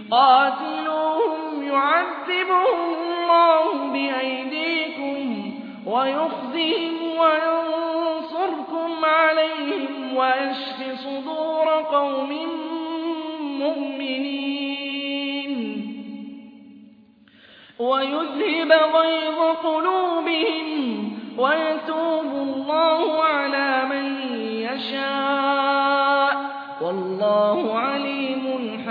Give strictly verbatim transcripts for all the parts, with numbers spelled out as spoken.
قاتلوهم يعذبهم الله بأيديكم ويخزهم وينصركم عليهم ويشف صدور قوم مؤمنين ويذهب غيظ قلوبهم ويتوب الله على من يشاء والله عليم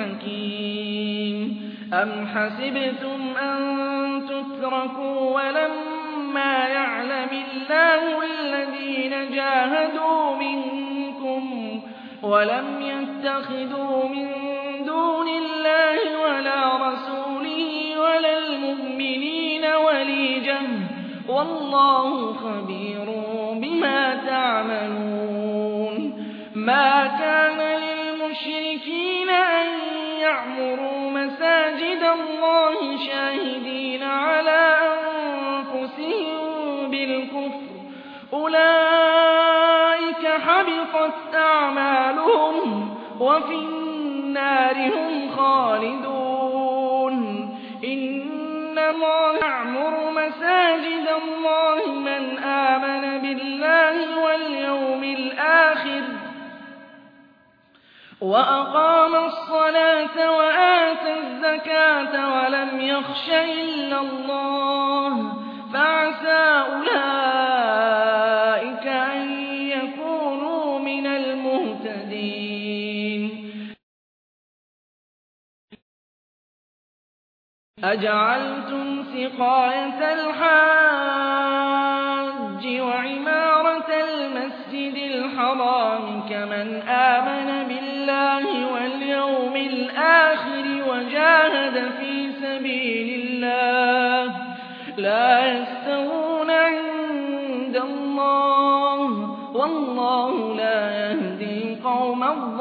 حكيم. أم حسبتم أن تتركوا ولما يعلم الله الذين جاهدوا منكم ولم يتخذوا من دون الله ولا رسوله ولا المؤمنين وليجا والله خبير بما تعملون. ما كان للمشركين أن يعمروا مساجد الله شاهدين على أنفسهم بالكفر أولئك حبطت أعمالهم وفي النار هم خالدون. إن الله يعمر مساجد الله من آمن بالله واليوم الآخر وأقام الصلاة وآتى الزكاة ولم يخش إلا الله فعسى أولئك أن يكونوا من المهتدين. أجعلتم سقاية الحاج وعمارة المسجد الحرام كمن آمن بالله واليوم الآخر وجاهد في سبيل الله لا يستوون عند الله والله لا يهدي القوم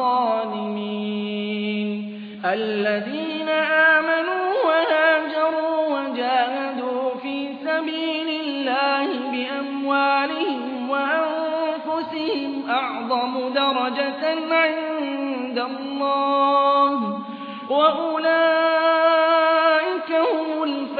الظالمين. الذين آمنوا وهاجروا وجاهدوا في سبيل الله بأموالهم وأنفسهم أعظم درجة عند الله وأولئك هم